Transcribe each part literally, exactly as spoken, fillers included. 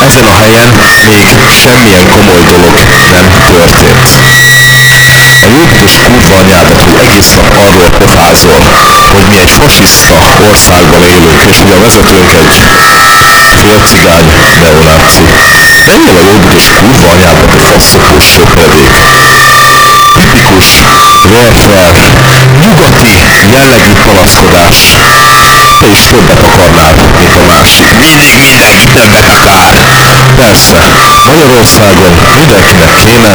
ezen a helyen még semmilyen komoly dolog nem történt. A jóbüdös kurva anyádat, hogy egész nap arról pofázol, hogy mi egy fasiszta országban élünk, és hogy a vezetőnk egy félcigány neonáci. Menjél a jóbüdös kurva anyádat, a faszopós söpredék. Tipikus, welfare, nyugati jellegű panaszkodás. Te is többet akarnál, mint a másik. Mindig mindenki többet akar. Persze, Magyarországon mindenkinek kéne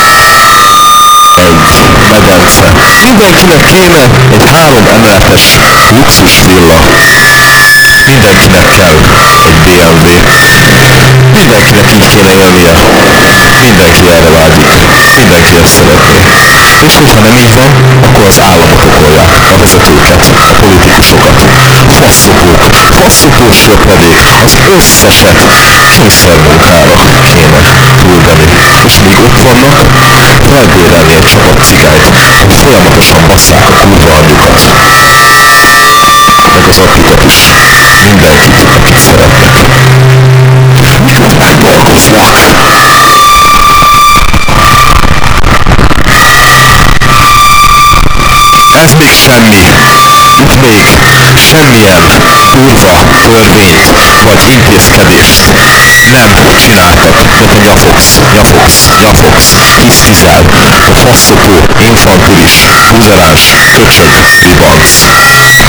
egy medence. Mindenkinek kéne egy három emeletes luxus villa. Mindenkinek kell egy bé em vé. Mindenkinek így kéne élnie. Mindenki erre vágyik. Mindenki ezt szeretné. És hogyha nem így van, akkor az államot okolják, a vezetőket, a politikusokat. Faszopók, faszopós söpredék, az összeset kényszermunkára kéne küldeni. És míg ott vannak, felbérelni egy csapat cigányt, hogy folyamatosan basszák a kurva anyjukat. Meg az apukat is. Mindenkit, akit szeretnek. Mit dolgoznak? Ez még semmi. Itt még semmilyen kurva törvényt vagy intézkedést nem csináltak, de te nyafogsz, nyafogsz, nyafogsz, hisztizel, a faszopó, infantilis, buzeráns, köcsög, ribanc.